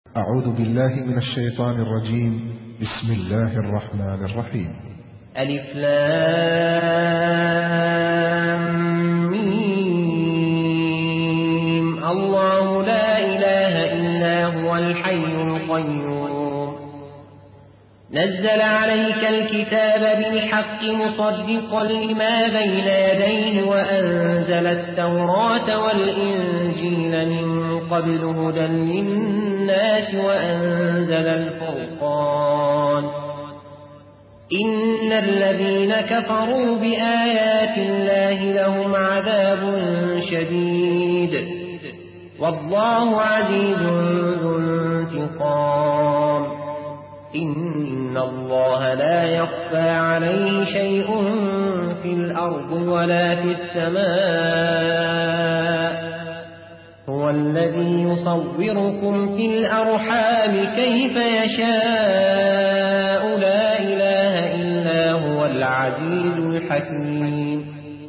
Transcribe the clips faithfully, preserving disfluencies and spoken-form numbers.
أعوذ بالله من الشيطان الرجيم. بسم الله الرحمن الرحيم. ألف لام ميم. الله لا إله إلا هو الحي القيوم نزل عليك الكتاب بالحق مصدقا لما بين يديه وأنزل التوراة والإنجيل من قبل هدى للناس وأنزل الفرقان إن الذين كفروا بآيات الله لهم عذاب شديد والله عزيز ذو انتقام إن الله لا يخفى عليه شيء في الأرض ولا في السماء هو الذي يصوركم في الأرحام كيف يشاء لا إله إلا هو العزيز الحكيم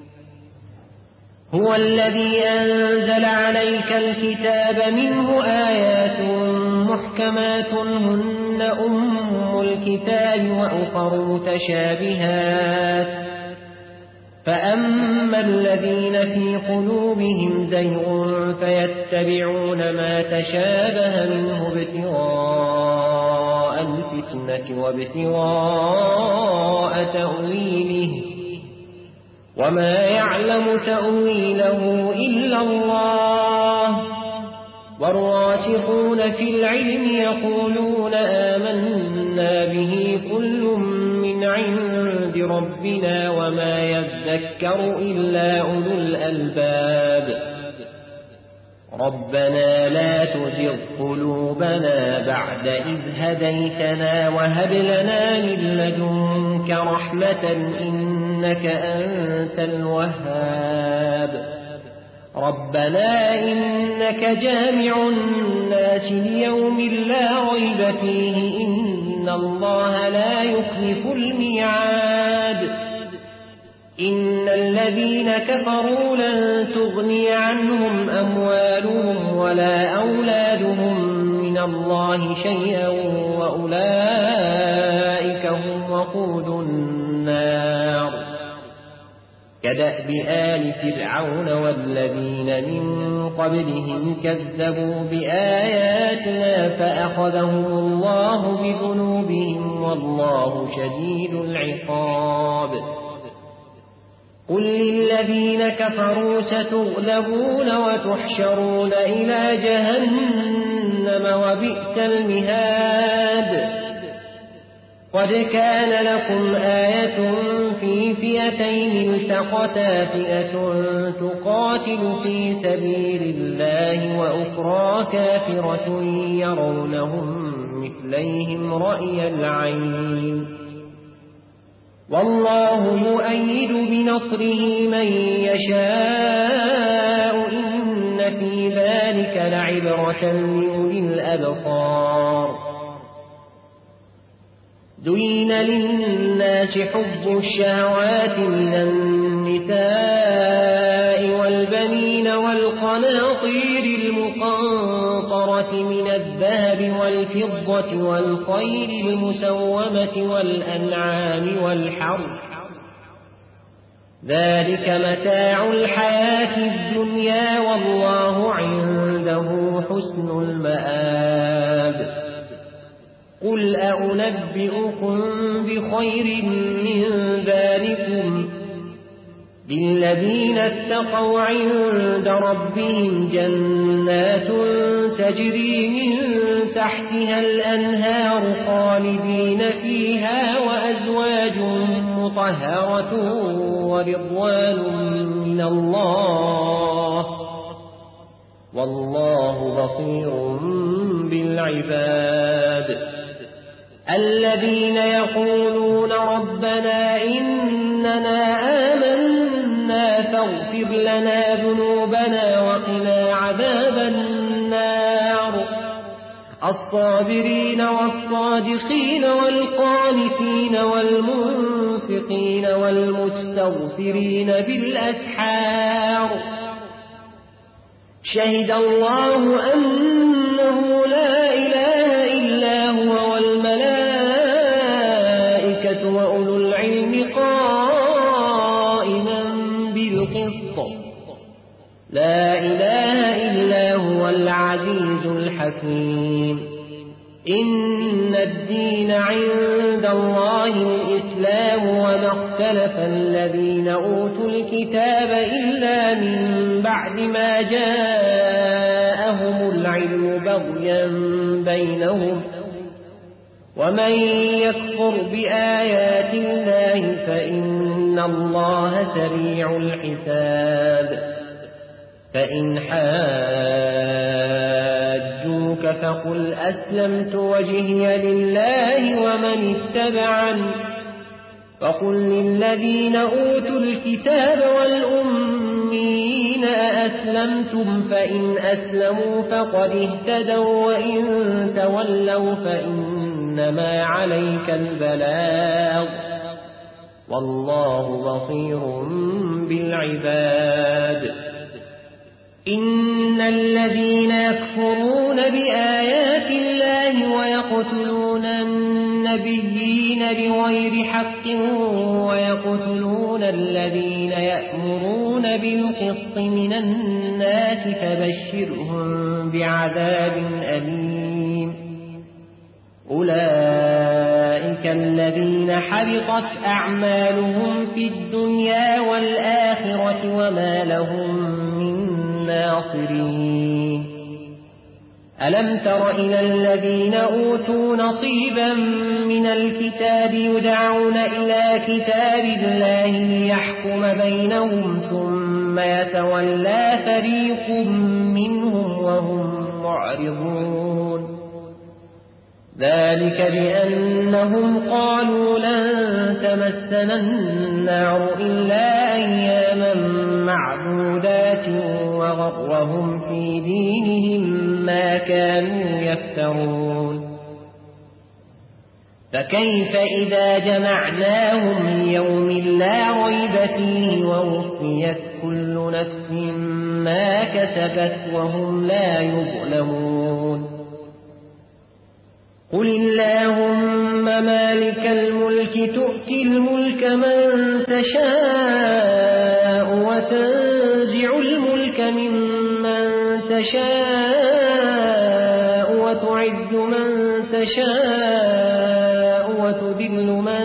هو الذي أنزل عليك الكتاب منه آيات محكمات هن أم الكتاب وأخر متشابهات فأما الذين في قلوبهم زيغ فيتبعون ما تشابه منه ابتغاء الفتنة وابتغاء تأويله وما يعلم تأويله إلا الله والراسخون في العلم يقولون آمنا به كل من عند ربنا وما يذكر إلا أولو الألباب ربنا لا تزغ قلوبنا بعد إذ هديتنا وهب لنا من لدنك رحمة إنك أنت الوهاب ربنا إنك جامع الناس ليوم لا ريب فيه إن الله لا يخلف الميعاد إن الذين كفروا لن تغني عنهم أموالهم ولا أولادهم من الله شيئا وأولئك هم وقود النار كدأب آل فرعون والذين من قبلهم كذبوا بآياتنا فأخذهم الله بذنوبهم والله شديد العقاب قل للذين كفروا ستغلبون وتحشرون إلى جهنم وبئس المهاد قد كان لكم آية في فئتين التقتا فئة تقاتل في سبيل الله وأخرى كافرة يرونهم مثليهم رأي العين والله يؤيد بنصره من يشاء إن في ذلك لعبرة لأولي الأبصار زين للناس حب الشهوات من النساء والبنين والقناطير المقنطرة من الذهب والفضة والخيل المسومة والأنعام والحرث ذلك متاع الحياة الدنيا والله عنده حسن المآب قل أنبئكم بخير من ذلكم للذين اتقوا عند ربهم جنات تجري من تحتها الأنهار خالدين فيها وأزواج مطهرة ورضوان من الله والله بصير بالعباد الذين يقولون ربنا إننا آمنا فاغفر لنا ذنوبنا وقنا عذاب النار الصابرين والصادقين والقانتين والمنفقين والمستغفرين بالأسحار شهد الله أنه لا إله الرحيم إن الدين عند الله الإسلام وما اختلف الذين أوتوا الكتاب إلا من بعد ما جاءهم العلم بغيا بينهم ومن يكفر بآيات الله فإن الله سريع الحساب فإن حاجوك فقل أسلمت وجهي لله ومن اتبعني فقل للذين أوتوا الكتاب والأميين أأسلمتم فإن أسلموا فقد اهتدوا وإن تولوا فإنما عليك البلاغ والله بصير بالعباد إن الذين يكفرون بآيات الله ويقتلون النبيين بغير حق ويقتلون الذين يأمرون بالقسط من الناس فبشرهم بعذاب أليم أولئك الذين حبطت أعمالهم في الدنيا والآخرة وما لهم من ناصرين ألم تر إلى الذين أوتوا نصيبا من الكتاب يدعون إلى كتاب الله ليحكم بينهم ثم يتولى فريق منهم وهم معرضون ذلك بأنهم قالوا لن تمسنا النار إلا أياما معدودات وغرهم في دينهم ما كانوا يفترون فكيف إذا جمعناهم ليوم لا ريب فيه ووفيت كل نفس ما كسبت وهم لا يظلمون قل اللهم مالك الملك تؤتي الملك من تشاء وتنزع الملك ممن تشاء وتعز من تشاء وتذل من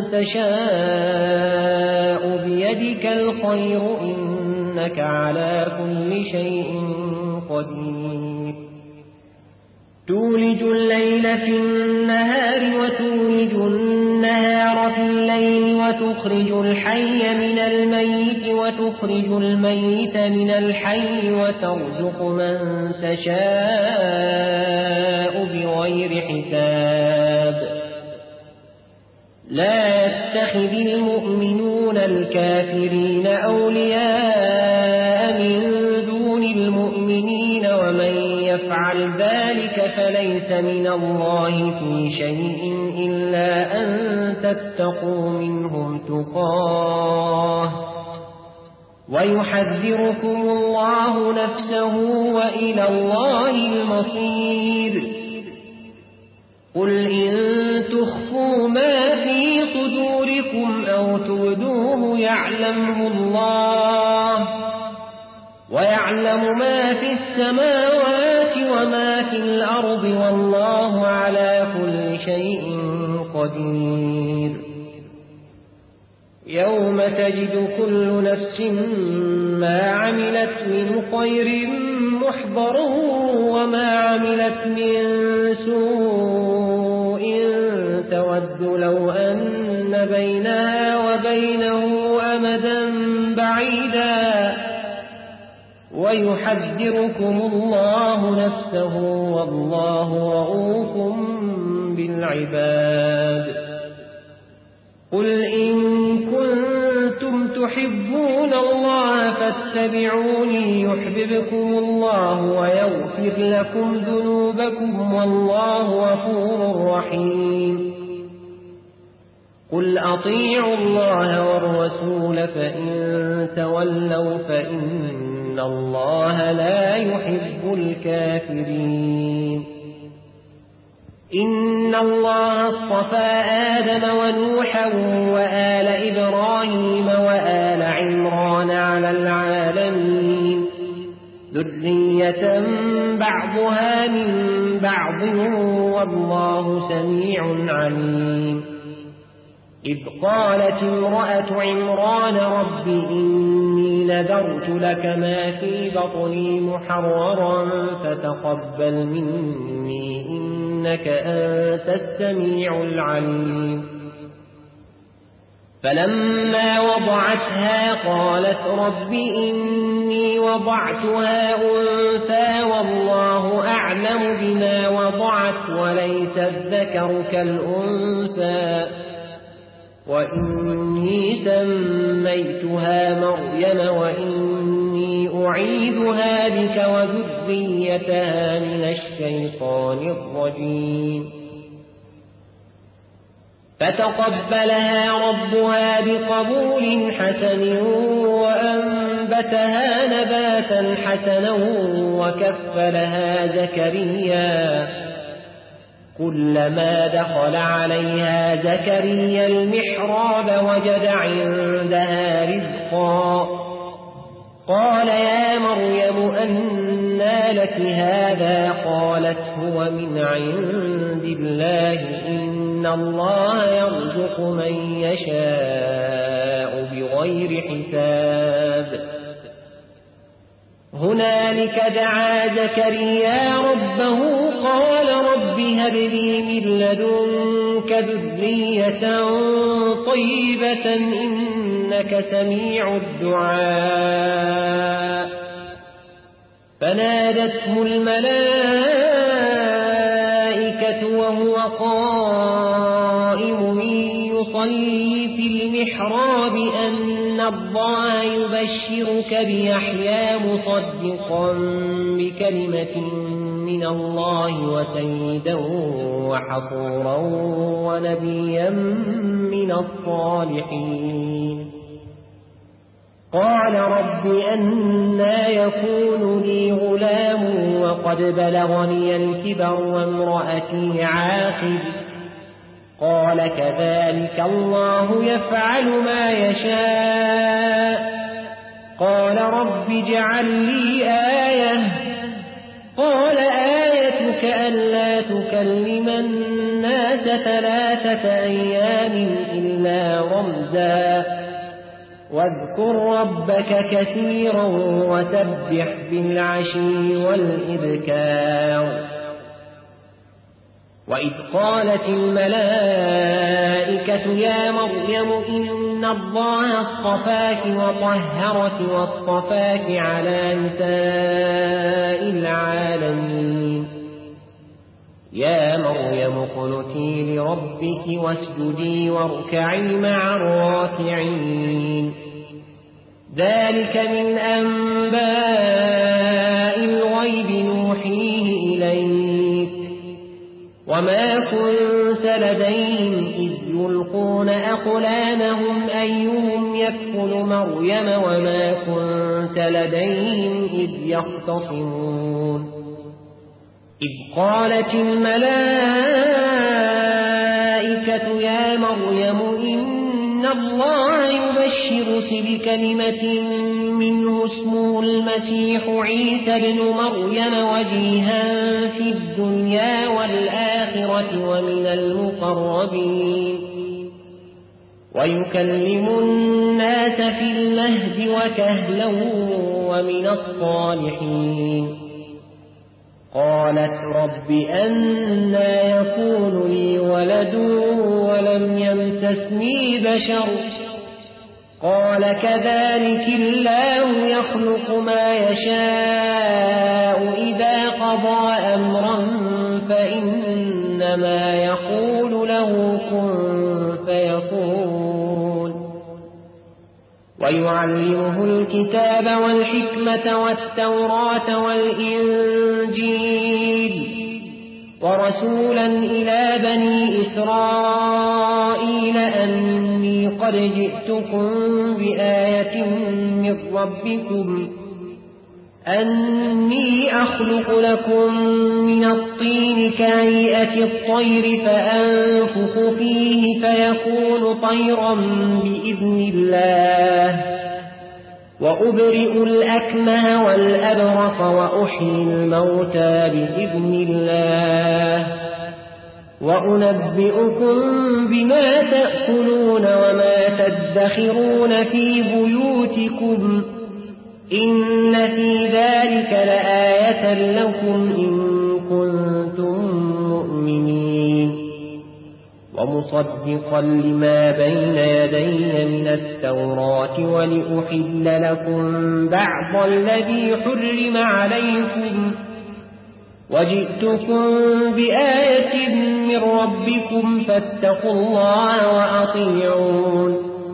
تشاء بيدك الخير إنك على كل شيء قدير تولج الليل في النهار وتولج النهار في الليل وتخرج الحي من الميت وتخرج الميت من الحي وترزق من تشاء بغير حساب لا يتخذ المؤمنون الكافرين أولياء من دون المؤمنين ومن يفعل ذلك فليس من الله في شيء إلا أن تتقوا منهم تقاه ويحذركم الله نفسه وإلى الله المصير قل إن تخفوا ما في صدوركم أو تبدوه يعلمه الله ويعلم ما في السماوات وما في الأرض والله على كل شيء قدير يوم تجد كل نفس ما عملت من خير محضرا وما عملت من سوء تود لو أن بينها وبينه أمدا بعيدا ويحذركم الله نفسه والله رؤوف بالعباد قل إن كنتم تحبون الله فاتبعوني يحببكم الله ويغفر لكم ذنوبكم والله غفور رحيم قل أطيعوا الله والرسول فإن تولوا فإن الله لا يحب الكافرين إن الله اصطفى آدم ونوحا وآل إبراهيم وآل عمران على العالمين ذرية بعضها من بعض والله سميع عليم. إذ قالت امرأة عمران رب إني نذرت لك ما في بطني محررا فتقبل مني إنك أنت السميع العليم. فلما وضعتها قالت رب إني وضعتها أنثى والله أعلم بما وضعت وليس الذكر كالأنثى وإني سميتها مريم وإني أعيذها بك وذريتها من الشيطان الرجيم. فتقبلها ربها بقبول حسن وأنبتها نباتا حسنا وكفلها زكريا. كلما دخل عليها زكريا المحراب وجد عندها رزقا قال يا مريم أنى لك هذا؟ قالت هو من عند الله إن الله يرزق من يشاء بغير حساب. هنالك دعا زكريا ربه قال رب هب لي من لدنك ذرية طيبة إنك سميع الدعاء. فنادته الملائكة وهو قائم يصلي في المحراب أن الله يبشرك بيحيى مصدقا بكلمة من الله وسيدا وحصورا ونبيا من الصالحين. قال رب أنى يكون لي غلام وقد بلغني الكبر وامرأتي عاقر؟ قال كذلك الله يفعل ما يشاء. قال رب اجعل لي آية. قال آيتك ألا تكلم الناس ثلاثة أيام إلا رمزا واذكر ربك كثيرا وسبح بالعشي والإبكار. وإذ قالت الملائكة يا مريم إن الله اصطفاك وطهرك واصطفاك على نساء العالمين. يا مريم اقنتي لربك واسجدي واركعي مع الراكعين. ذلك من أنباء الغيب نوحيه إليك وما كنت لديهم إذ يلقون أقلامهم أيهم يكفل مريم وما كنت لديهم إذ يختصمون. إذ قالت الملائكة يا مريم إن الله يبشرك بكلمة منه اسمه المسيح عيسى ابن مريم وجيها في الدنيا والآخرة ومن المقربين ويكلم الناس في المهد وكهلا ومن الصالحين. قالت رب أنى يكون لي ولد ولم يمسسني بشر؟ قال كذلك الله يخلق ما يشاء إذا قضى أمرا فإنما يقول له كن فيكون. ويعلمه الكتاب والحكمة والتوراة والإنجيل ورسولا إلى بني إسرائيل أني قد جئتكم بآية من ربكم أني أخلق لكم من الطين كهيئة الطير فأنفخ فيه فيكون طيرا بإذن الله وأبرئ الأكمه والأبرص وأحيي الموتى بإذن الله وأنبئكم بما تأكلون وما تدخرون في بيوتكم إن في ذلك لآية لكم إن كنتم مؤمنين ومصدقا لما بين يدي من التوراة ولأحل لكم بعض الذي حرم عليكم وجئتكم بآية من ربكم فاتقوا الله وأطيعون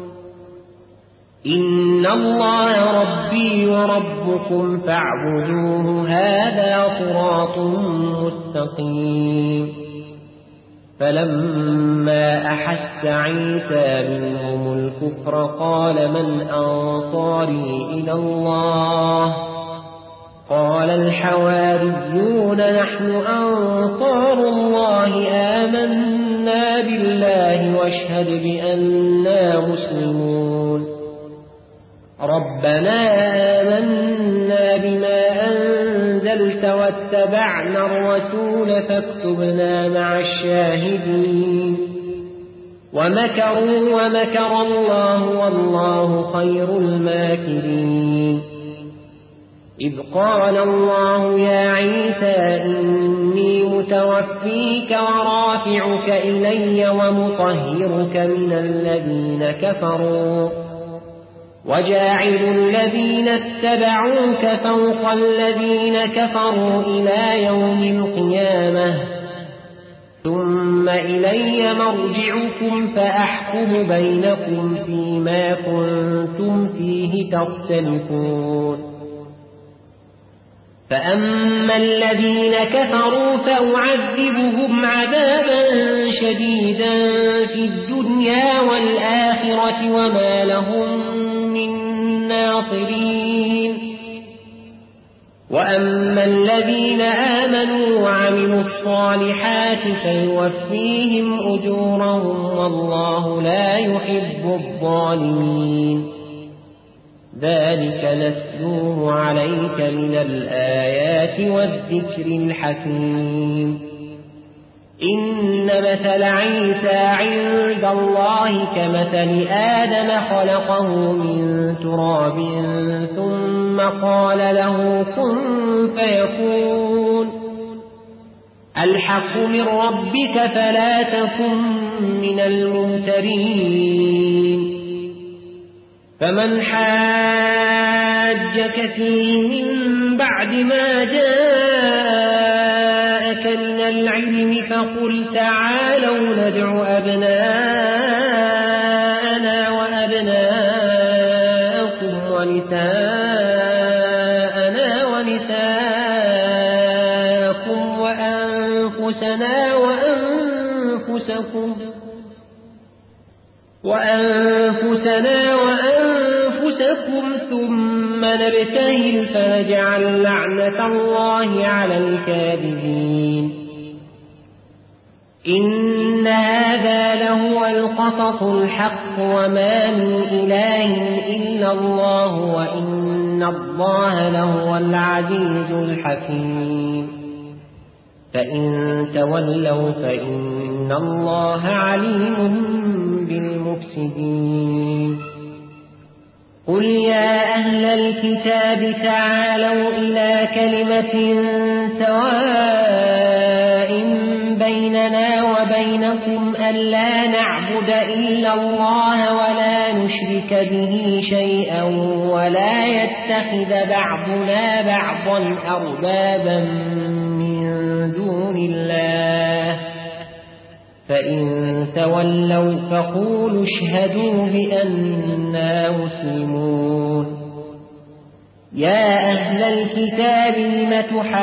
إن الله ربي وربكم فاعبدوه هذا صراط مستقيم فلما أحس عيسى منهم الكفر قال من أنصاري إلى الله قال الحواريون نحن أنصار الله آمنا بالله واشهد بأننا مسلمون ربنا آمنا بما أنزلت واتبعنا الرسول فاكتبنا مع الشاهدين ومكروا ومكر الله والله خير الماكرين إذ قال الله يا عيسى إني متوفيك ورافعك إلي ومطهرك من الذين كفروا وجاعل الذين اتبعوك فوق الذين كفروا إلى يوم القيامة ثم إلي مرجعكم فأحكم بينكم فيما كنتم فيه تختلفون فأما الذين كفروا فأعذبهم عذابا شديدا في الدنيا والآخرة وما لهم من ناصرين وأما الذين آمنوا وعملوا الصالحات فيوفيهم أجورهم والله لا يحب الظالمين ذلك نتلوه عليك من الآيات والذكر الحكيم إن مثل عيسى عند الله كمثل آدم خلقه من تراب ثم قال له كن فيكون الحق من ربك فلا تكن من الممترين فمن حاجك فيه من بعد ما جاءك من العلم فقل تعالوا ندع أبناءنا وأبناءكم ونساءنا ونساءكم وأنفسنا وأنفسكم وأنفسنا وأنفسكم ثم نبتهل فنجعل لعنة الله على الكاذبين إن هذا لهو القصص الحق وما من إله إلا الله وإن الله لهو العزيز الحكيم فإن تولوا فإن الله عليم بالمفسدين قل يا أهل الكتاب تعالوا إلى كلمة سواء بيننا وبينكم ألا نعبد إلا الله ولا نشرك به شيئا ولا يتخذ بعضنا بعضا أربابا من دون الله فإن تولوا فقولوا اشهدوا بأننا مسلمون يا أهل الكتاب لم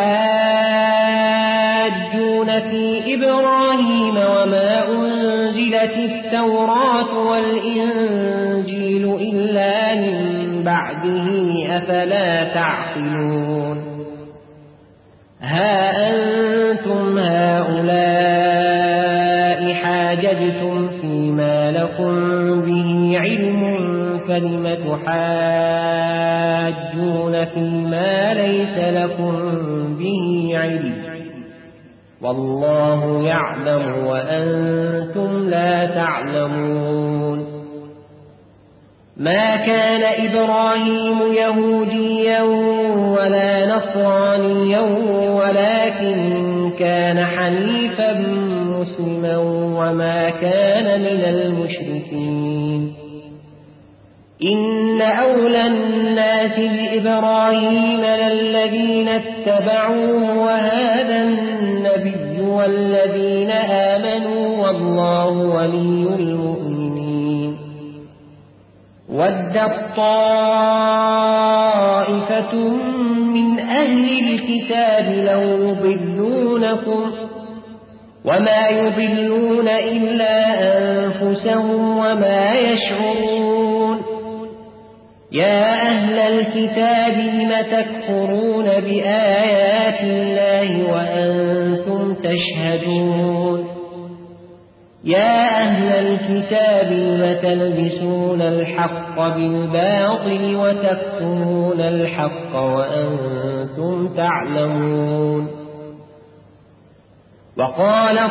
تحاجون في إبراهيم وما أنزلت التوراة والإنجيل إلا من بعده أفلا تعقلون ها أنتم هؤلاء حاججتم فيما لكم به علم فلم تحاجون فيما ليس لكم به علم والله يعلم وأنتم لا تعلمون ما كان إبراهيم يهوديا ولا نصرانيا ولكن كان حنيفا مسلما وما كان من المشركين إن أولى الناس بإبراهيم للذين اتبعوه وهذا النبي والذين آمنوا والله ولي المؤمنين ودت طائفة من أهل الكتاب لو يضلونكم وما يضلون إلا أنفسهم وما يشعرون يا أهل الكتاب لم تكفرون بآيات الله وأنتم تشهدون يا أهل الكتاب لم تلبسون الحق بالباطل وتكتمون الحق وأنتم تعلمون وقالت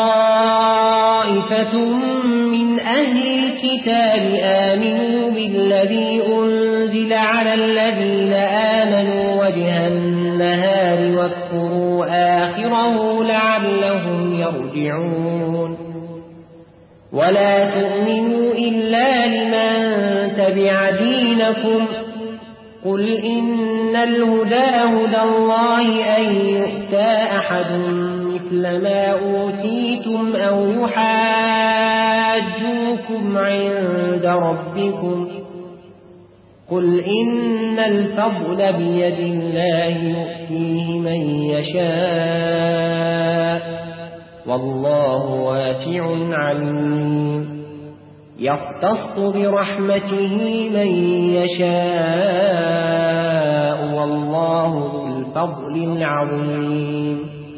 طائفة من أهل الكتاب آمنوا بالذي أنزل على الذين آمنوا وجه النهار واكفروا آخره لعلهم يرجعون ولا تؤمنوا إلا لمن تبع دينكم قل إن الهدى هدى الله أن يؤتى أحد مثل ما أوتيتم أو يحاجوكم عند ربكم قل إن الفضل بيد الله يؤتيه من يشاء والله واسع عليم يختص برحمته من يشاء والله ذو الفضل العظيم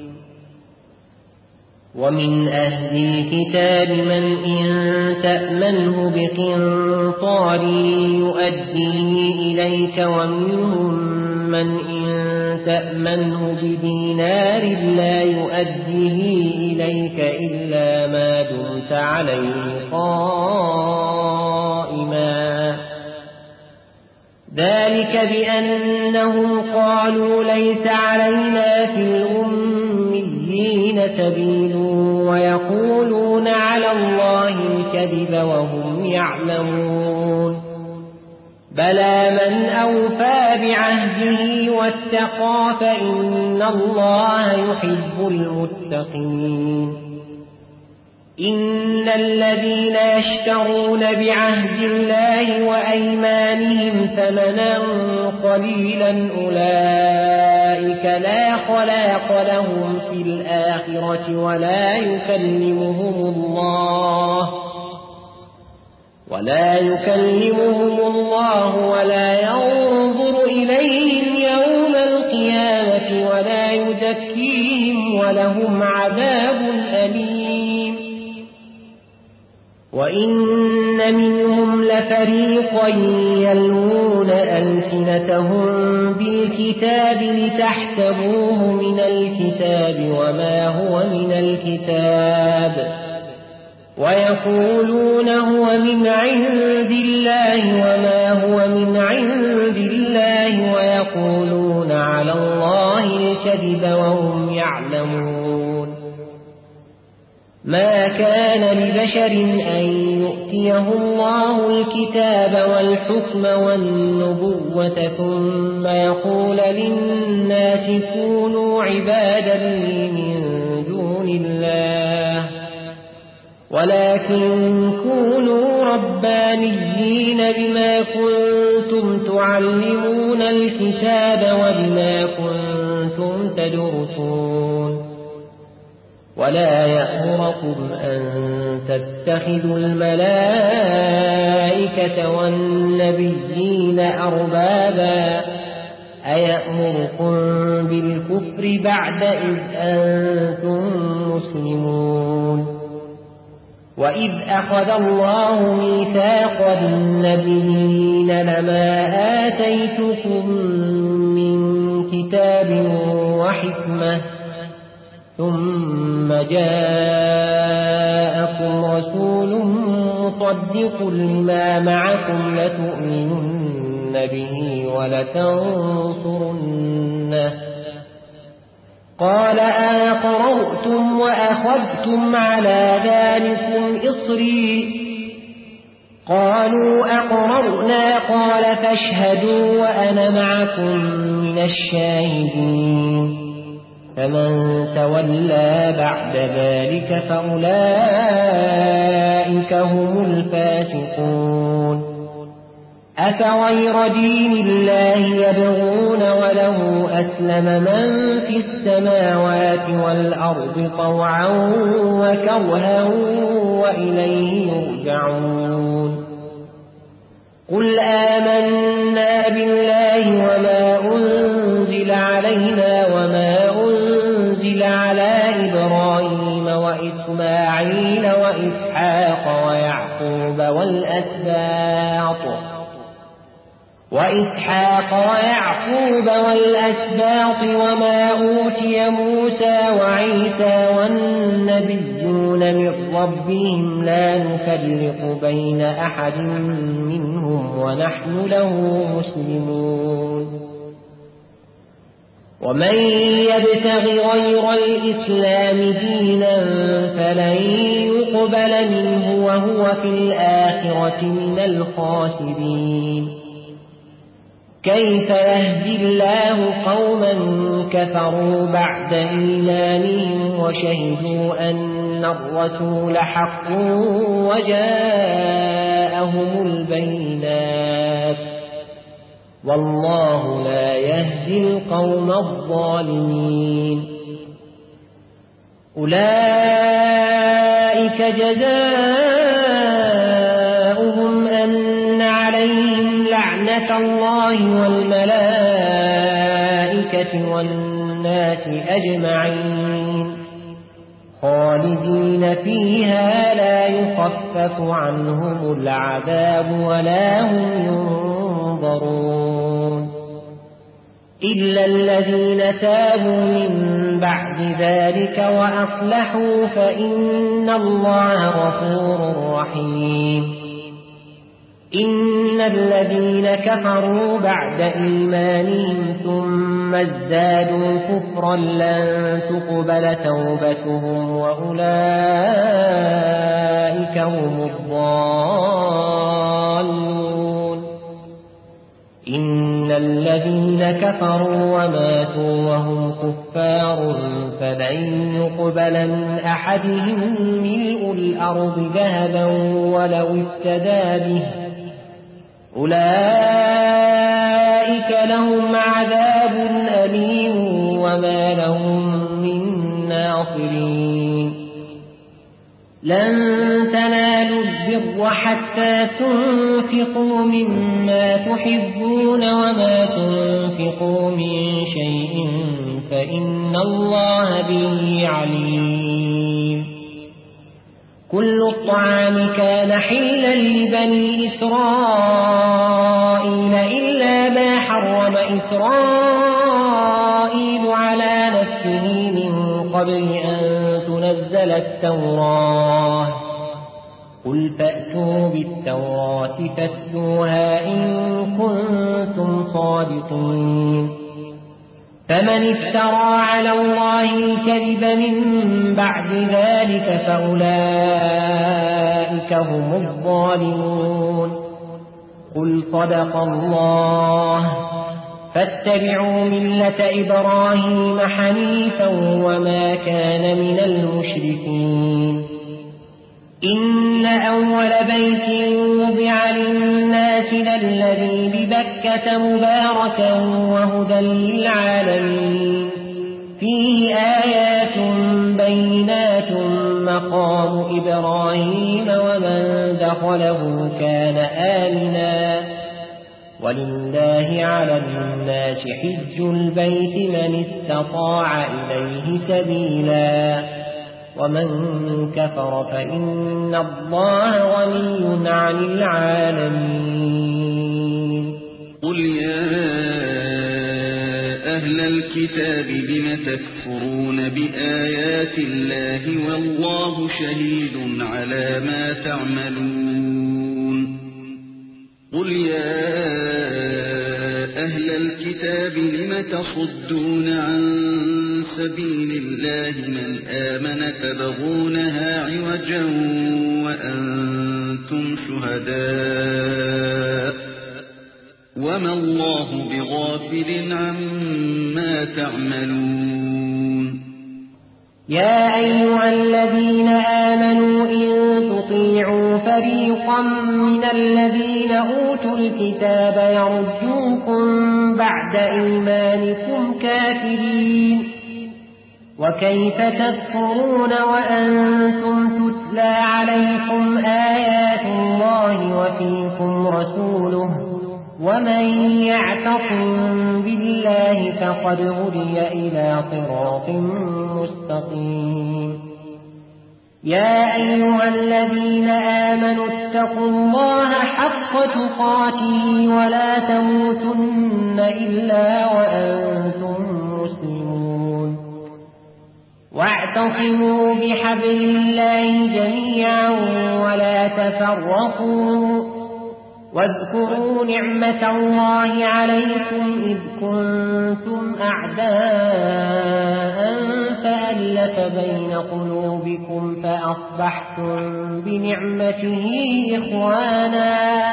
ومن أهل الكتاب من إن تأمنه بقنطار يؤديه إليك ومنهم من إن تأمنه بدينار لا يؤديه إليك إلا ما دمت عليه قائما ذلك بأنهم قالوا ليس علينا في الأميين سبيل ويقولون على الله الكذب وهم يعلمون بلى من أوفى بعهده واتقى فإن الله يحب المتقين إن الذين يشترون بعهد الله وأيمانهم ثمنا قليلا أولئك لا خلاق لهم في الآخرة ولا يكلمهم الله ولا يكلمهم الله ولا ينظر إليهم يوم القيامة ولا يزكيهم ولهم عذاب أليم وإن منهم لفريقا يلوون ألسنتهم بالكتاب لتحسبوه من الكتاب وما هو من الكتاب ويقولون هو من عند الله وما هو من عند الله ويقولون على الله الكذب وهم يعلمون ما كان لبشر أن يؤتيه الله الكتاب والحكم والنبوة ثم يقول للناس كونوا عبادا لي من دون الله ولكن كونوا ربانيين بما كنتم تعلمون الكتاب وبما كنتم تدرسون ولا يأمركم أن تتخذوا الملائكة والنبيين أربابا أيأمركم بالكفر بعد إذ أنتم مسلمون وإذ أخذ الله ميثاق النبيين لما آتيتكم من كتاب وحكمة ثم جاءكم رسول مصدق لما معكم لتؤمنن به ولتنصرنه قال أقررتم وأخذتم على ذلكم إصري قالوا أقررنا قال فاشهدوا وأنا معكم من الشاهدين فمن تولى بعد ذلك فأولئك هم الفاسقون أفغير دين الله يبغون وله أسلم من في السماوات والأرض طوعا وكرها وإليه يرجعون قل آمنا بالله وما أنزل علينا وما أنزل على إبراهيم وإسماعيل وإسحاق ويعقوب والأسباط وإسحاق ويعقوب والأسباط وما أوتي موسى وعيسى والنبيون من ربهم لا نفرق بين أحد منهم ونحن له مسلمون ومن يبتغ غير الإسلام دينا فلن يقبل منه وهو في الآخرة من الخاسرين كيف يهدي الله قوما كفروا بعد إيمانهم وشهدوا أن الرسول حق وجاءهم البينات والله لا يهدي القوم الظالمين أولئك جزاؤهم أن عليهم لعنة الله والملائكة والناس أجمعين خالدين فيها لا يخفف عنهم العذاب ولا هم ينظرون إلا الذين تابوا من بعد ذلك وأصلحوا فإن الله غفور رحيم إن الذين كفروا بعد إيمانهم ثم ازدادوا كفرا لن تقبل توبتهم وأولئك هم الضالون إن الذين كفروا وماتوا وهم كفار فلن يقبل من أحدهم ملء الأرض ذهبا ولو افتدى به أولئك لهم عذاب أليم وما لهم من ناصرين لن تنالوا البر حتى تنفقوا مما تحبون وما تنفقوا من شيء فإن الله به عليم كل الطعام كان حلا لبني إسرائيل إلا ما حرم إسرائيل على نفسه من قبل أن تنزل التوراة قل فأتوا بالتوراة فاتلوها إن كنتم صادقين فمن افترى على الله الكذب من بعد ذلك فأولئك هم الظالمون قل صدق الله فاتبعوا ملة إبراهيم حنيفا وما كان من المشركين إن أول بيت وضع للناس للذي ببكة مباركا وهدى للعالمين فيه آيات بينات مقام إبراهيم ومن دخله كان آمنا ولله على الناس حج البيت من استطاع إليه سبيلا ومن كفر فإن الله غني عن العالمين. قل يا أهل الكتاب لم تكفرون بآيات الله والله شهيد على ما تعملون. قل يا أهل الكتاب لم تصدون عن سبيل الله من آمن تبغونها عوجا وأنتم شهداء وما الله بغافل عما تعملون. يا أيها الذين آمنوا إن تطيعوا فريقا من الذين أوتوا الكتاب يردوكم بعد إيمانكم كافرين. وكيف تكفرون وأنتم تتلى عليكم آيات الله وفيكم رسوله ومن يعتصم بالله فقد هدي إلى صراط مستقيم. يا أيها الذين آمنوا اتقوا الله حق تقاته ولا تموتن إلا وأنتم مسلمون. واعتصموا بحبل الله جميعا ولا تفرقوا. واذكروا نعمة الله عليكم إذ كنتم أعداء فألف بين قلوبكم فأصبحتم بنعمته إخوانا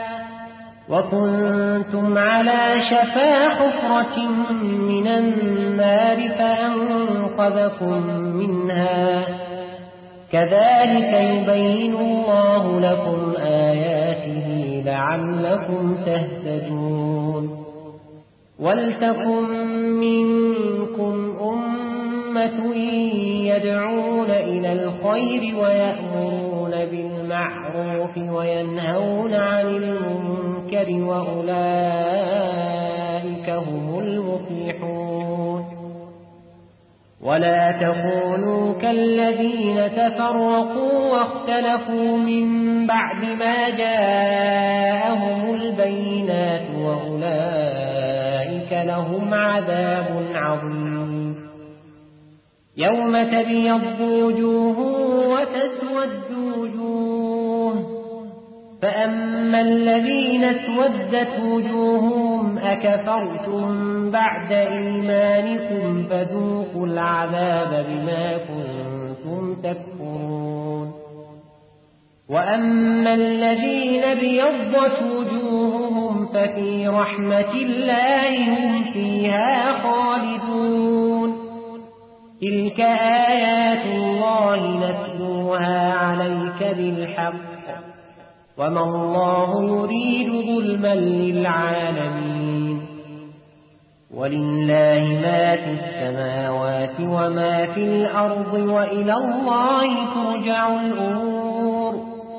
وكنتم على شفا حفرة من النار فأنقذكم منها. كذلك يبين الله لكم آياته لعلكم تهتدون. ولتكن منكم أمة يدعون إلى الخير ويأمرون بالمعروف وينهون عن المنكر وأولئك هم المفلحون. ولا تكونوا كالذين تفرقوا واختلفوا من بعد ما جاءهم البينات وأولئك لهم عذاب عظيم. يوم تبيض وجوه وتسود وجوه فأما الذين اسودت وجوههم أكفرتم بعد إيمانكم فذوقوا العذاب بما كنتم تكفرون. وأما الذين ابيضت وجوههم ففي رحمة الله هم فيها خالدون. تلك آيات الله نتلوها عليك بالحق وما الله يريد ظلما للعالمين. ولله ما في السماوات وما في الأرض وإلى الله ترجع الأمور.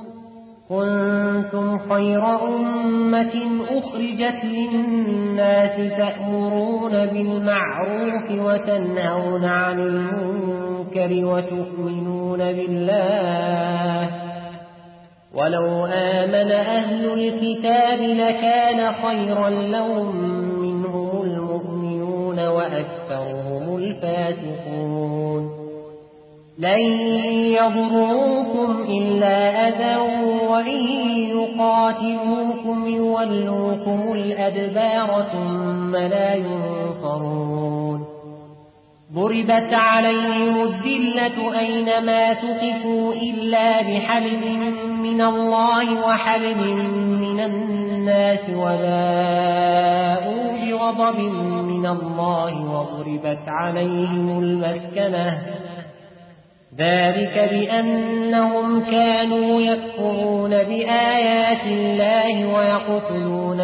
كنتم خير أمة أخرجت للناس تأمرون بالمعروف وتنهون عن المنكر وتؤمنون بالله. ولو آمن أهل الكتاب لكان خيرا لهم منهم المؤمنون وأكثرهم الفاسقون. لن يضروكم إلا أذى وإن يقاتلوكم يولوكم الأدبار ثم لا ينصرون. ضربت عليهم الذلة أينما ثقفوا إلا بحبل من الله وحبل من الناس وباءوا بغضب من الله وضربت عليهم المسكنة. ذلك بأنهم كانوا يكفرون بآيات الله ويقتلون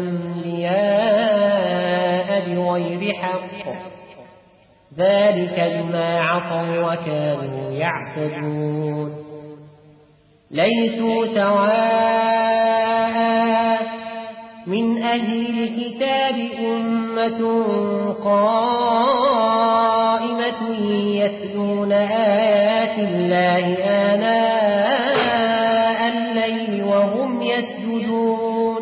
الأنبياء بغير حق. ذلك بما عصوا وكانوا يعتدون. ليسوا سواء من أهل الكتاب أمة قائمة يتلون آيات آيات الله آناء الليل وهم يسجدون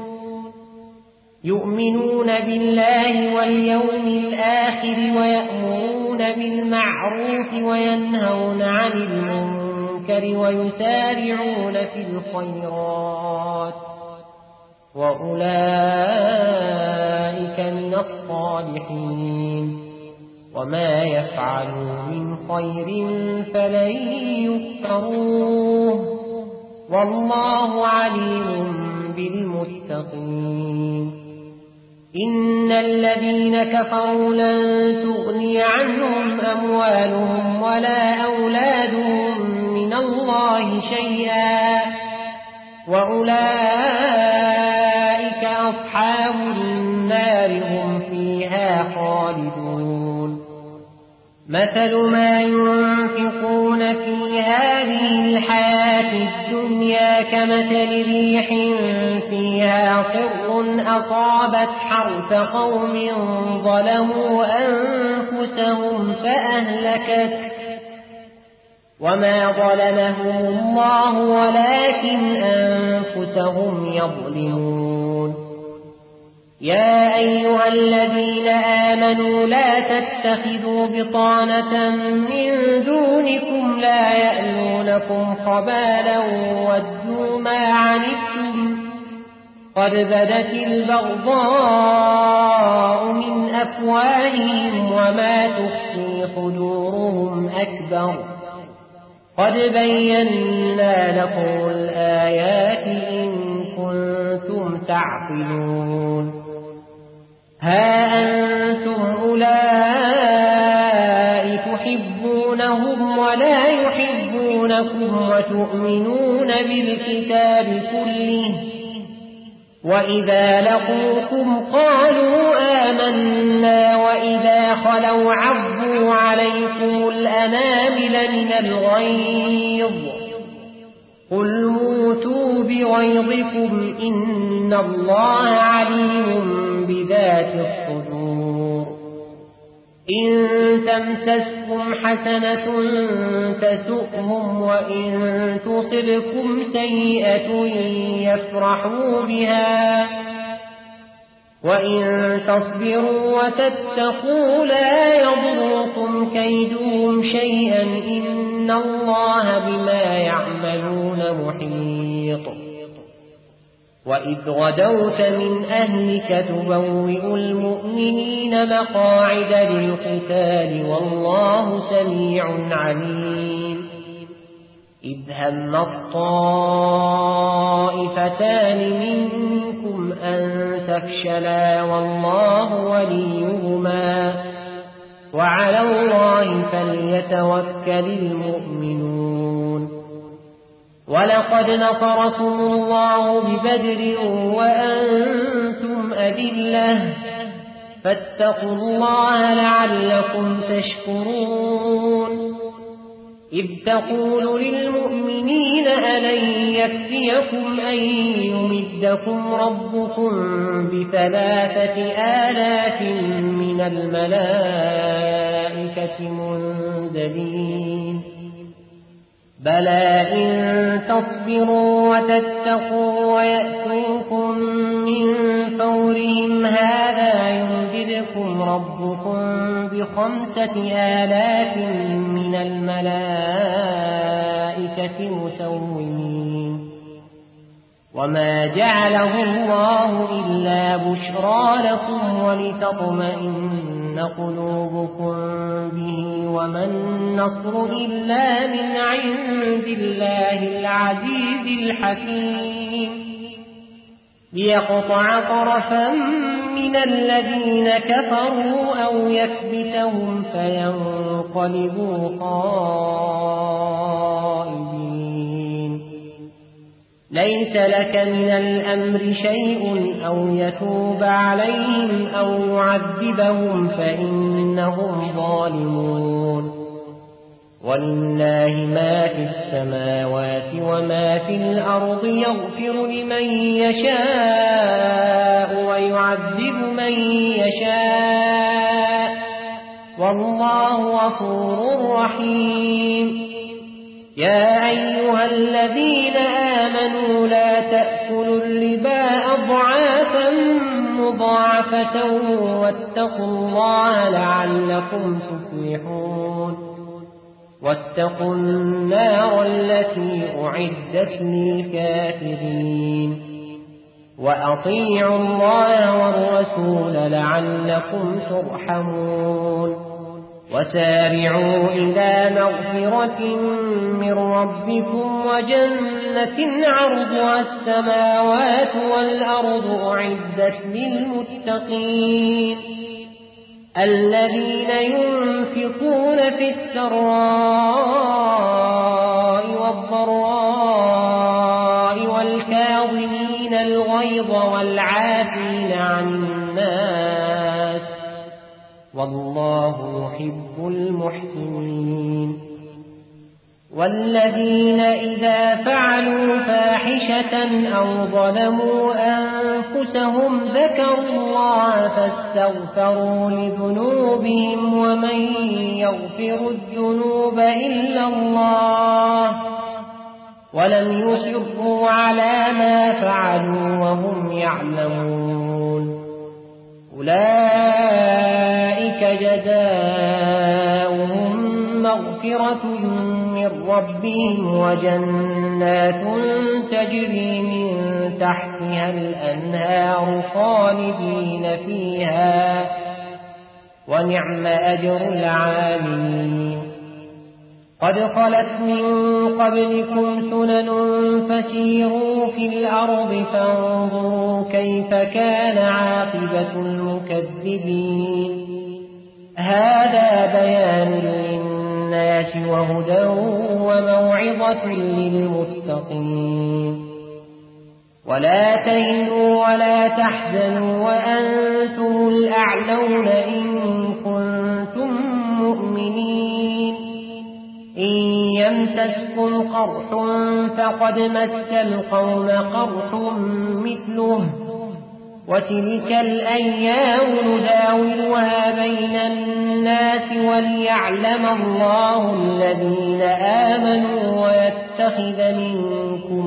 يؤمنون بالله واليوم الآخر ويأمرون بالمعروف وينهون عن المنكر ويسارعون في الخيرات وأولئك من الصالحين وما يفعلوا من خير فلن يكفروه والله عليم بالمتقين إن الذين كفروا لن تغني عنهم أموالهم ولا أولادهم من الله شيئا وأولئك أصحاب النار هم فيها خالدون مثل ما ينفقون في هذه الحياة الدنيا كمثل ريح فيها صر أصابت حرث قوم ظلموا أنفسهم فأهلكت وما ظلمهم الله ولكن أنفسهم يظلمون يا أيها الذين آمنوا لا تتخذوا بطانة من دونكم لا يألونكم خبالا ودوا ما عنتم قد بدت البغضاء من أفواههم وما تخفي صدورهم أكبر قد بينا لكم الآيات إن كنتم تعقلون ها أنتم أولئك تحبونهم ولا يحبونكم وتؤمنون بالكتاب كله وإذا لقوكم قالوا آمنا وإذا خلوا عضوا عليكم الأنامل من الغيظ قل موتوا بغيظكم إن الله عليم بذات الصدور إن تمسسكم حسنة تسؤهم وإن تصبكم سيئة يفرحوا بها وإن تصبروا وتتقوا لا يضركم كيدهم شيئا إن الله بما يعملون محيط وإذ غدوت من أهلك تبوئ المؤمنين مقاعد للقتال والله سميع عليم إذ هم الطائفتان منكم أن تفشلا والله وليهما وعلى الله فليتوكل المؤمنون ولقد نصركم الله ببدر وأنتم أذلة فاتقوا الله لعلكم تشكرون إذ تقول للمؤمنين ألن يكفيكم أن يمدكم ربكم بثلاثة آلاف من الملائكة منزلين بلى إن تصبروا وتتقوا ويأتوكم من فورهم هذا يمددكم ربكم بخمسة آلاف من الملائكة مسومين وما جعله الله إلا بشرى لكم ولتطمئن قلوبكم به وما النصر إلا من عند الله العزيز الحكيم ليقطع طرفا من الذين كفروا أو يكبتهم فينقلبوا خائبين ليس لك من الأمر شيء أو يتوب عليهم أو يعذبهم فإنهم ظالمون ولله ما في السماوات وما في الأرض يغفر لمن يشاء ويعذب من يشاء والله غفور رحيم يا أيها الذين آمنوا لا تأكلوا الربا أضعافا مضاعفة واتقوا الله لعلكم تفلحون واتقوا النار التي أعدت للكافرين وأطيعوا الله والرسول لعلكم ترحمون وسارعوا إلى مغفرة من ربكم وجنة عرضها السماوات والأرض أعدت للمتقين الذين ينفقون في السراء والضراء والكاظمين الغيظ والعافين عن الناس والله يحب المحسنين والذين إذا فعلوا فاحشة أو ظلموا أنفسهم ذكروا الله فاستغفروا لذنوبهم ومن يغفر الذنوب إلا الله ولم يصروا على ما فعلوا وهم يعلمون أولئك جزاؤهم مغفرة من ربهم وجنات تجري من تحتها الأنهار خالدين فيها ونعم أجر العاملين قد خلت من قبلكم سنن فسيروا في الأرض فانظروا كيف كان عاقبة المكذبين هذا بيان للناس وهدى وموعظة للمتقين ولا تهنوا ولا تحزنوا وأنتم الأعلون إن كنتم مؤمنين إن يمسسكم قرح فقد مس القوم قرح مثله وتلك الأيام نداولها بين الناس وليعلم الله الذين آمنوا ويتخذ منكم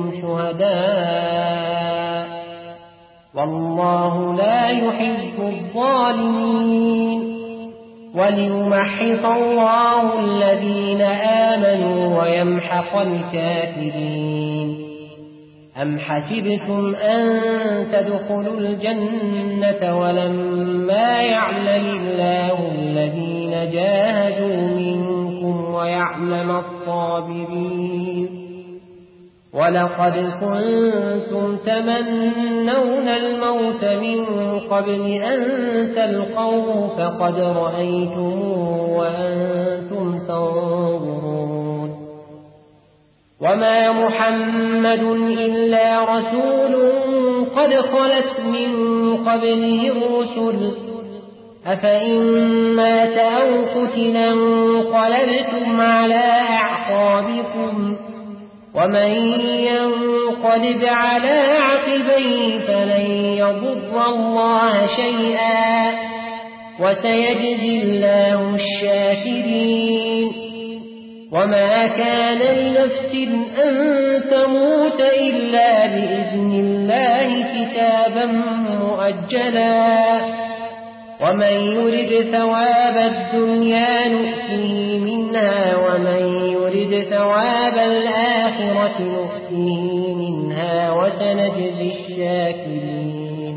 شهداء والله لا يحب الظالمين وليمحص الله الذين آمنوا ويمحق الكافرين أم حسبتم أن تدخلوا الجنة ولما يعلم الله الذين جاهدوا منكم ويعلم الصابرين ولقد كنتم تمنون الموت من قبل أن تلقوه فقد رأيتموه وأنتم تنظرون وما محمد إلا رسول قد خلت من قبله الرسل أفإن مات أو قتل انقلبتم على أعقابكم ومن ينقلب على عقبيه فلن يضر الله شيئا وسيجزي الله الشاكرين وما كان لنفس أن تموت إلا بإذن الله كتابا مؤجلا ومن يرد ثواب الدنيا نؤته منها ومن يرد ثواب الآخرة نؤته منها وسنجزي الشاكرين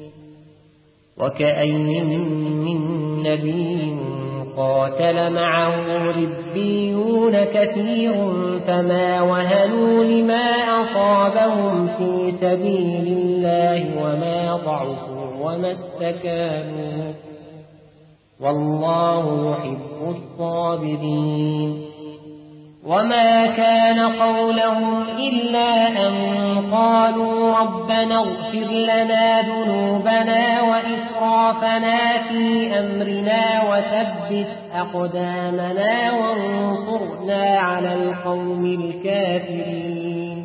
وكأي من نبي قاتل معه ربيون كثير فما وهنوا لما أصابهم في سبيل الله وما ضعفوا وما استكانوا والله يحب الصابرين وما كان قولهم إلا أن قالوا ربنا اغفر لنا ذنوبنا وإسرافنا في أمرنا وثبت أقدامنا وانصرنا على القوم الكافرين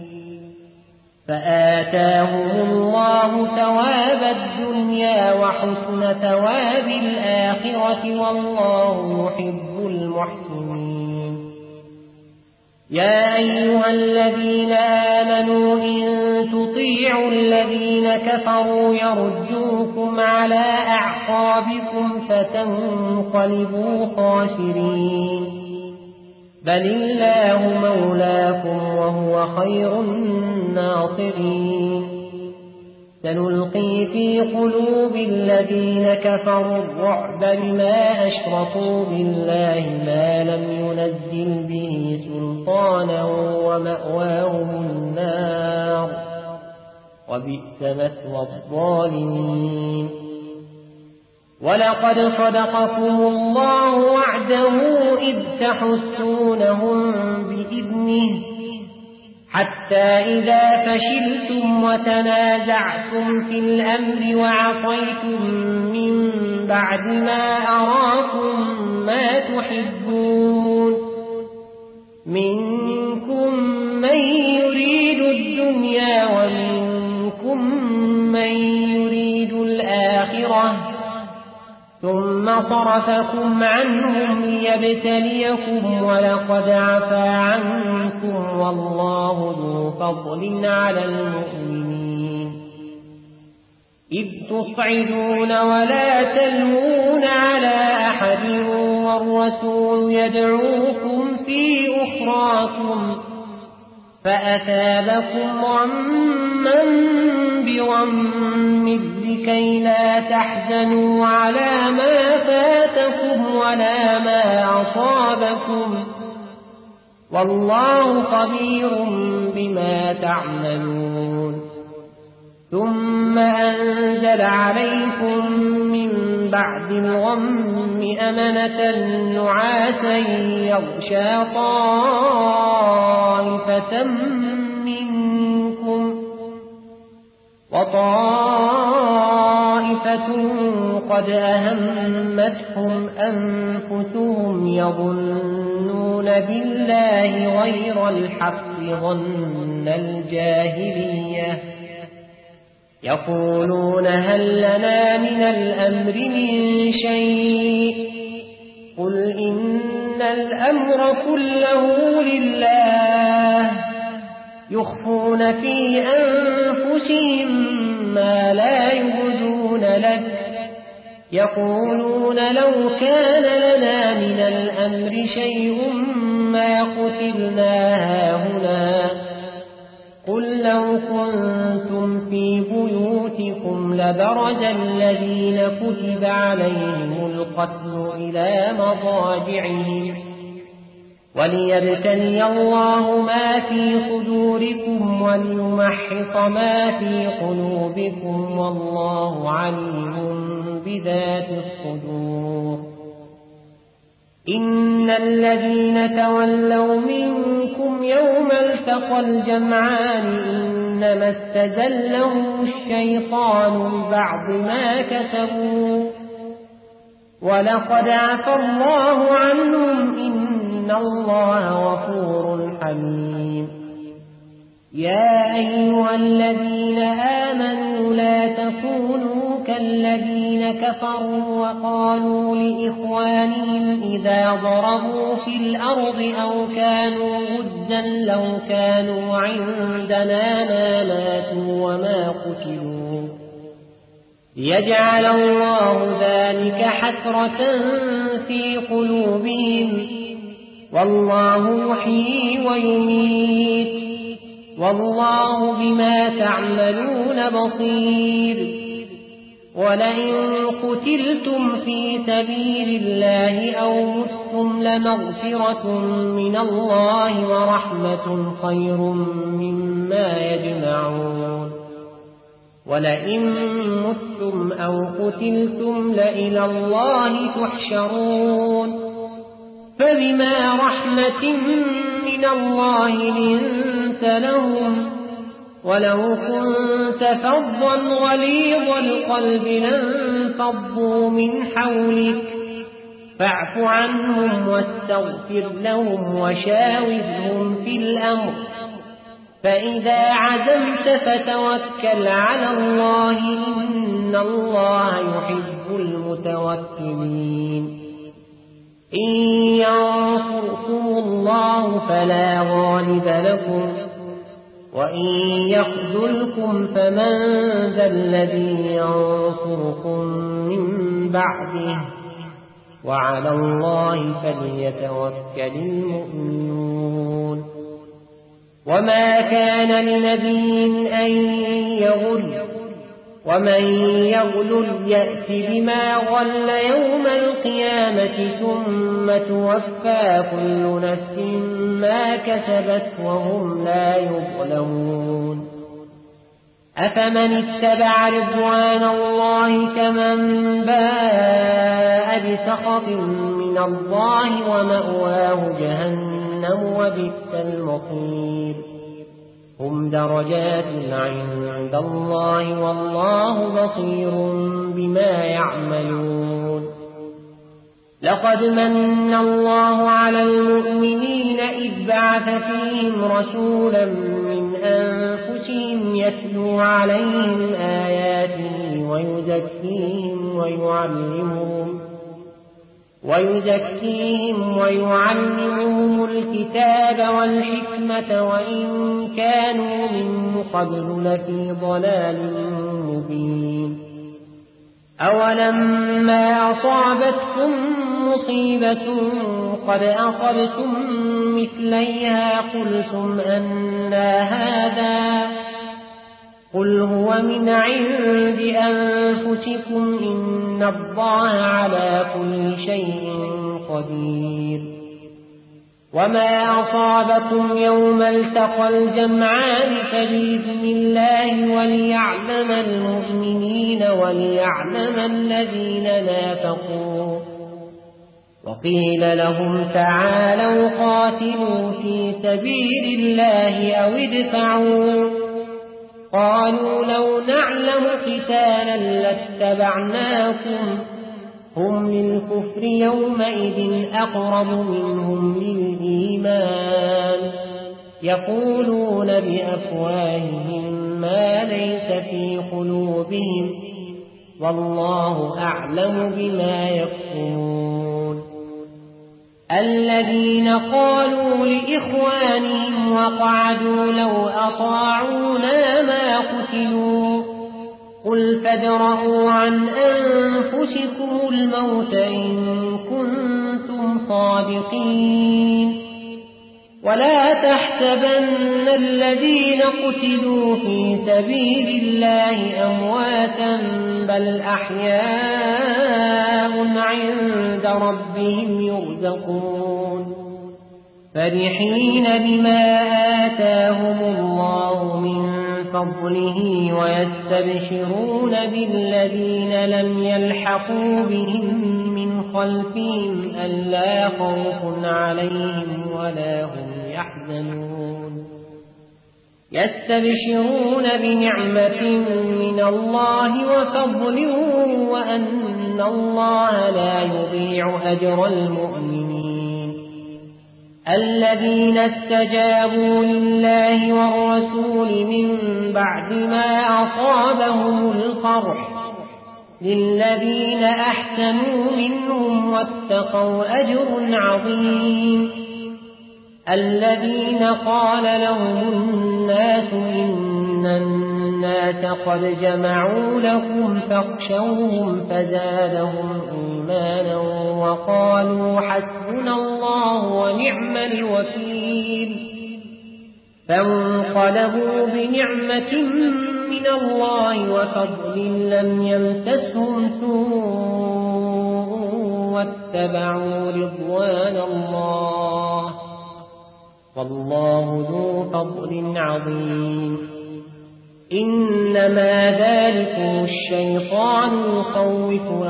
فآتاهم الله ثواب الدنيا وحسن ثواب الآخرة والله يحب المحسنين يا أيها الذين آمنوا إن تطيعوا الذين كفروا يردوكم على أعقابكم فتنقلبوا خاسرين بل الله مولاكم وهو خير الناصرين سنلقي في قلوب الذين كفروا الرعب بما أشركوا بالله ما لم ينزل به سلطانا ومأواهم النار وبئس مثوى الظالمين ولقد صدقكم الله وعده إذ تحسونهم بإذنه حتى إذا فشلتم وتنازعتم في الأمر وعصيتم من بعد ما أراكم ما تحبون منكم من يريد الدنيا ومنكم من يريد الآخرة ثم صرفكم عنهم ليبتليكم ولقد عفا عنكم والله ذو فضل على المؤمنين إذ تصعدون ولا تلوون على أحد والرسول يدعوكم في أخراكم فأثابكم غما بغم لكي لا تحزنوا على ما فاتكم ولا ما أصابكم والله خبير بما تعملون ثم أنزل عليكم من بعد الغم أمنة نعاسا يغشى طائفة منكم وطائفة قد أهمتهم أنفسهم يظنون بالله غير الحق ظن الجاهلية يقولون هل لنا من الأمر من شيء قل إن الأمر كله لله يخفون في أنفسهم ما لا يبدون لك يقولون لو كان لنا من الأمر شيء ما قتلنا هاهنا قل لو كنتم في بيوتكم لبرز الذين كتب عليهم القتل إلى مضاجعهم وليبتلي الله ما في صدوركم وليمحص ما في قلوبكم والله عليم بذات الصدور إن الذين تولوا منكم يوم التقى الجمعان إنما استزلهم الشيطان ببعض ما كسبوا ولقد عفى الله عنهم إن الله غفور حليم يا أيها الذين آمنوا لا تكونوا كالذين كفروا وقالوا لإخوانهم إذا ضربوا في الأرض أو كانوا غزا لو كانوا عندنا ما ماتوا وما قتلوا ليجعل الله ذلك حسرة في قلوبهم والله يحيي ويميت والله بما تعملون بصير ولئن قتلتم في سبيل الله أو متم لمغفرة من الله ورحمة خير مما يجمعون ولئن متم أو قتلتم لإلى الله تحشرون فبما رحمة من الله لنت لهم ولو كنت فظا غليظ القلب لانفضوا من حولك فاعف عنهم واستغفر لهم وشاورهم في الأمر فإذا عزمت فتوكل على الله إن الله يحب المتوكلين إن ينصركم الله فلا غالب لكم وإن يخذلكم فمن ذا الذي ينصركم من بعده وعلى الله فليتوكل المؤمنون وما كان لنبي أن يغل ومن يغل يأت بما غل يوم القيامة ثم توفى كل نفس ما كسبت وهم لا يظلمون أفمن اتبع رضوان الله كمن باء بسخط من الله ومأواه جهنم وبئس المصير هم درجات عند الله والله بصير بما يعملون لقد من الله على المؤمنين إذ بعث فيهم رسولا من أنفسهم يتلو عليهم آياته ويزكيهم ويعلمهم ويزكيهم ويعلمهم الكتاب والحكمة وإن كانوا من قبل لفي ضلال مبين أولما أصابتكم مصيبة قد أصبتم مثليها قلتم أنى هذا قل هو من عند أنفسكم إن الله على كل شيء قدير وما أصابكم يوم التقى الجمعان فبإذن الله وليعلم المؤمنين وليعلم الذين نافقوا وقيل لهم تعالوا قاتلوا في سبيل الله أو ادفعوا قالوا لو نعلم قتالا لاتبعناكم هم للكفر يومئذ أقرب منهم للإيمان يقولون بأفواههم ما ليس في قلوبهم والله أعلم بما يكفرون الذين قالوا لإخوانهم وقعدوا لو أطاعونا ما قتلوا قل فادرءوا عن أنفسكم الموت إن كنتم صادقين ولا تحسبن الذين قتلوا في سبيل الله أمواتا بل أحياء عند ربهم يرزقون فرحين بما آتاهم الله من فضله ويستبشرون بالذين لم يلحقوا بهم من خلفهم ألا خوف عليهم ولا هم يحزنون يستبشرون بنعمة من الله وفضل وأن الله لا يضيع أجر المؤمنين الذين استجابوا لله والرسول من بعد ما أصابهم القرح للذين أحسنوا منهم واتقوا أجر عظيم الذين قال لهم الناس إن الناس قد جمعوا لكم فاخشوهم فزادهم إيمانا وقالوا حسبنا الله ونعم الوكيل فانقلبوا بنعمة من الله وفضل لم يمسسهم سوء واتبعوا رضوان الله والله ذو فضل عظيم إنما ذلكم الشيطان يخوف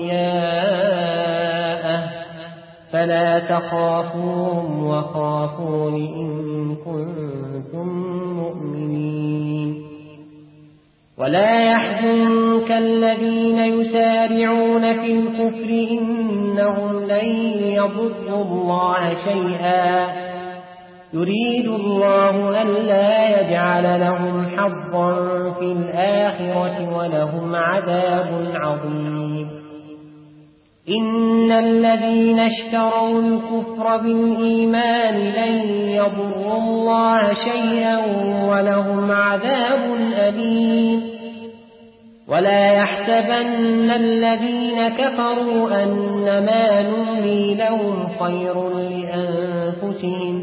أولياءه فلا تخافوهم وخافون إن كنتم مؤمنين ولا يحزنك الذين يسارعون في الكفر إنهم لن يضروا الله شيئا يريد الله ألا يجعل لهم حظا في الآخرة ولهم عذاب عظيم إن الذين اشتروا الكفر بالإيمان لن يضروا الله شيئا ولهم عذاب أليم ولا يحسبن الذين كفروا أنما نملي لهم خير لأنفسهم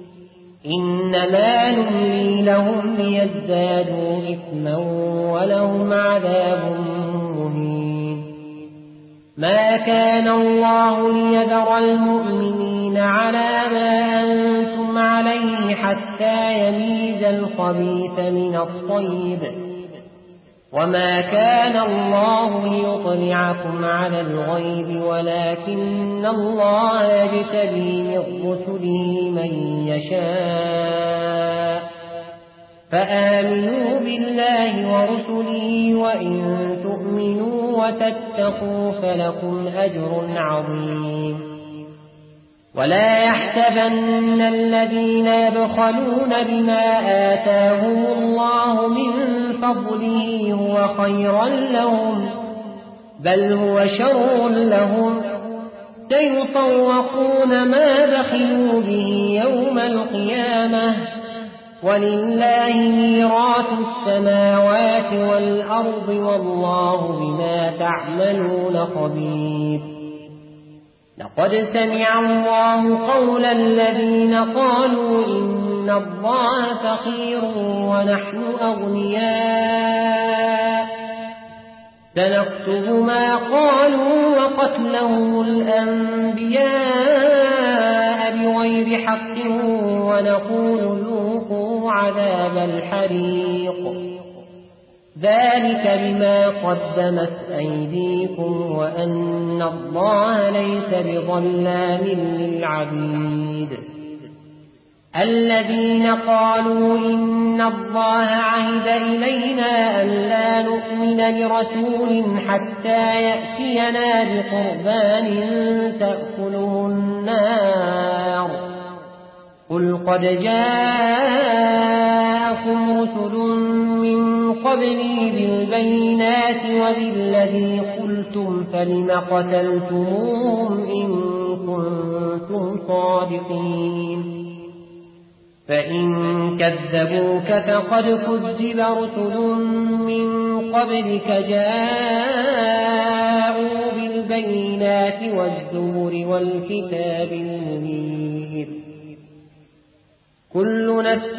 إنما نملي لهم ليزدادوا إثما ولهم عذاب مهين ما كان الله ليذر المؤمنين على ما أنتم عليه حتى يميز الخبيث من الطيب وما كان الله ليطلعكم على الغيب ولكن الله يجتبي من رسله من يشاء فآمنوا بالله ورسله وإن تؤمنوا وتتقوا فلكم أجر عظيم ولا يحسبن الذين يبخلون بما آتاهم الله من فضله هو خيرا لهم بل هو شر لهم سيطوقون ما بخلوا به يوم القيامة ولله ميراث السماوات والأرض والله بما تعملون خبير لقد سمع الله قول الذين قالوا إن الله فقير ونحن أغنياء سنكتب ما قالوا وقتلهم الأنبياء بغير حق ونقول ذوقوا عذاب الحريق ذلك بما قدمت أيديكم وأن الله ليس بظلام للعبيد الذين قالوا إن الله عهد إلينا ألا نؤمن لرسول حتى يأتينا بقربان تأكله النار قل قد جاءكم رسل من قبلي بالبينات وبالذي قلتم فلم قتلتموهم إن كنتم صادقين فإن كذبوك فقد كذب رسل من قبلك جاءوا بالبينات والزبر والكتاب المنير كل نفس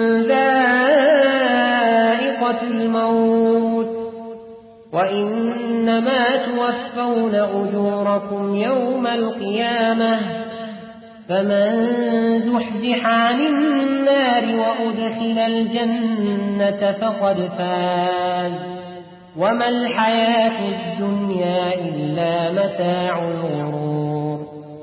ذائقة الموت وإنما توفون أجوركم يوم القيامة فمن زحزح عن النار وأدخل الجنة فقد فاز وما الحياة الدنيا إلا متاع الغرور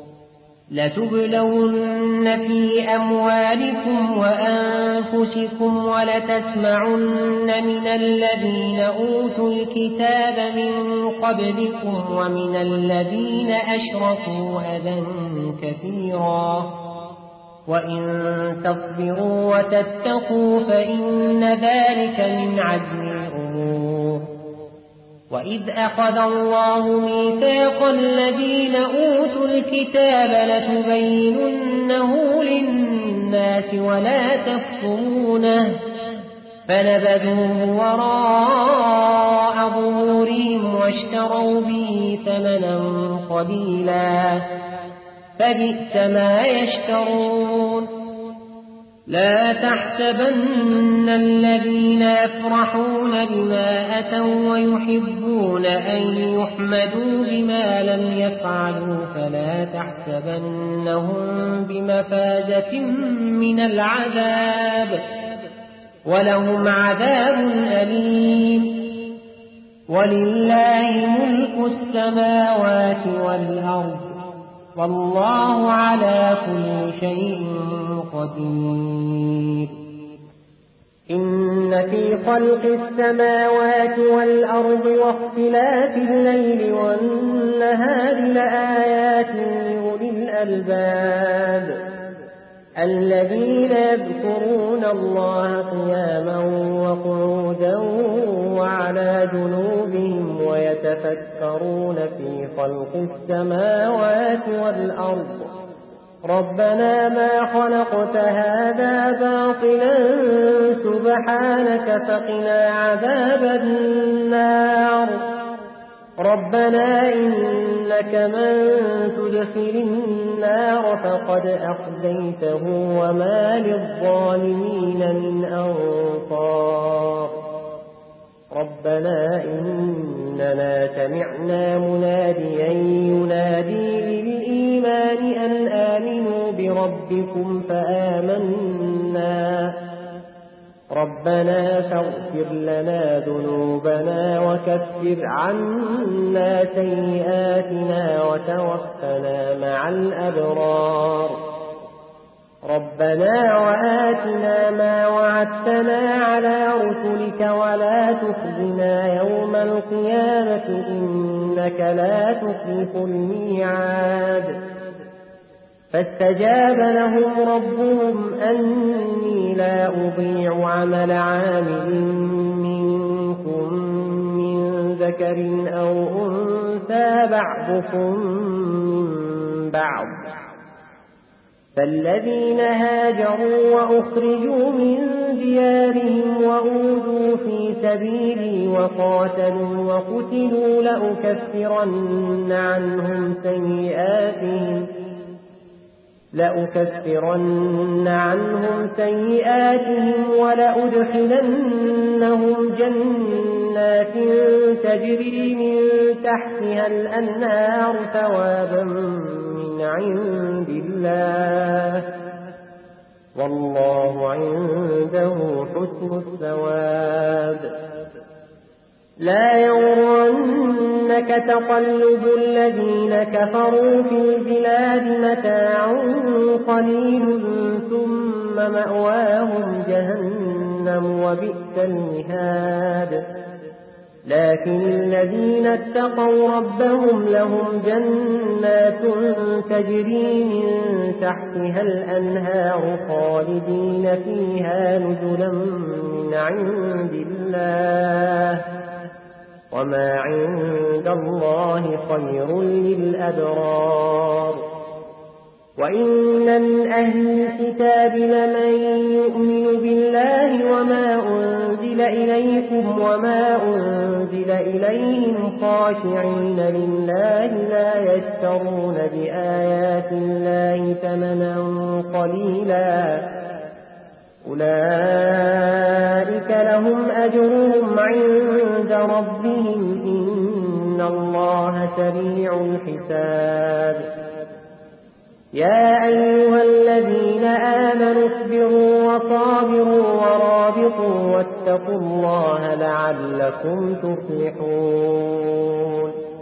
لتبلون في أموالكم وأنفسكم ولتسمعن من الذين أوتوا الكتاب من قبلكم ومن الذين أشركوا أذى كثيرا وإن تصبروا وتتقوا فإن ذلك من عزم الأمور وإذ أخذ الله ميثاق الذين أوتوا الكتاب لتبيننه للناس ولا تكتمونه فنبذوه وراء ظهورهم واشتروا به ثمنا قليلا فبئس ما يشترون لا تحسبن الذين يفرحون بما أتوا ويحبون أن يحمدوا بما لم يفعلوا فلا تحسبنهم بمفازة من العذاب ولهم عذاب أليم ولله ملك السماوات والأرض والله على كل شيء قدير إن في خلق السماوات والأرض واختلاف الليل والنهار لآيات لأولي الألباب الذين يذكرون الله قياما وقعودا وعلى جنوبهم ويتفكرون في خلق السماوات والأرض ربنا ما خلقت هذا باطلا سبحانك فقنا عذاب النار ربنا إنك من تدخل النار فقد أخزيته وما للظالمين من أنصار ربنا إننا سمعنا مناديا ينادي للإيمان أن آمنوا بربكم فآمنا ربنا فاغفر لنا ذنوبنا وكفر عنا سيئاتنا وتوفنا مع الأبرار ربنا وآتنا ما وعدتنا على رسلك ولا تخزنا يوم القيامة إنك لا تخلف الميعاد فاستجاب لهم ربهم أني لا أضيع عمل عامل منكم من ذكر أو أنثى بعضكم من بعض فالذين هاجروا وأخرجوا من ديارهم وأوذوا في سبيلي وقاتلوا وقتلوا لأكفرن عنهم سيئاتهم لأكفرن عنهم سيئاتهم ولأدخلنهم جنات تجري من تحتها الأنهار ثوابا من عند الله والله عنده حسن الثواب لا يغرنك تقلب الذين كفروا في البلاد متاع قليل ثم مأواهم جهنم وبئس المهاد لكن الذين اتقوا ربهم لهم جنات تجري من تحتها الأنهار خالدين فيها نزلا من عند الله وما عند الله خير للأبرار وإن من أهل الكتاب لمن يؤمن بالله وما أنزل إليكم وما أنزل إليهم خاشعين لله لا يشترون بآيات الله ثمنا قليلا أولئك لهم أجرهم عند ربهم إن الله سريع الحساب يا أيها الذين آمنوا اصبروا وصابروا ورابطوا واتقوا الله لعلكم تفلحون